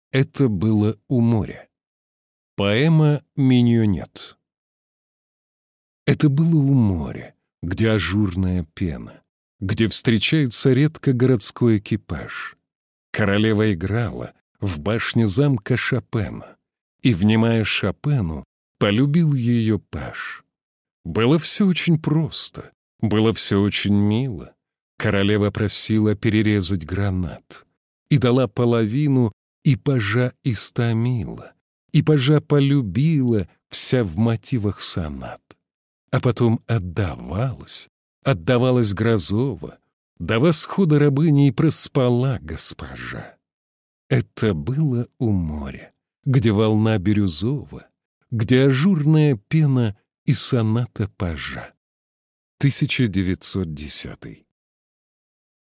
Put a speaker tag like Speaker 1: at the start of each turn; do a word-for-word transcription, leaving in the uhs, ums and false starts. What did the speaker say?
Speaker 1: Это было у моря. Поэма «Миньонет». Это было у моря, где ажурная пена, где встречается редко городской экипаж. Королева играла в башне замка Шопена, и, внимая Шопену, полюбил ее паж. Было все очень просто, было все очень мило. Королева просила перерезать гранат, и дала половину, и пажа истомила, и пажа полюбила вся в мотивах сонат. А потом отдавалась, отдавалась Грозова, до восхода рабыни и проспала госпожа. Это было у моря, где волна бирюзова, где ажурная пена и соната пажа. тысяча девятьсот десятый.